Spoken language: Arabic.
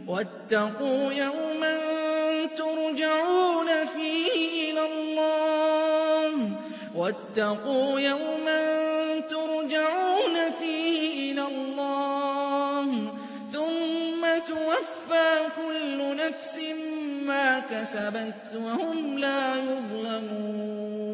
وَاتَّقُوا يَوْمًا تُرْجَعُونَ فِيهِ إِلَى اللَّهِ ثُمَّ تُوَفَّىٰ كُلُّ نَفْسٍ مَّا كَسَبَتْ وَهُمْ لَا يُظْلَمُونَ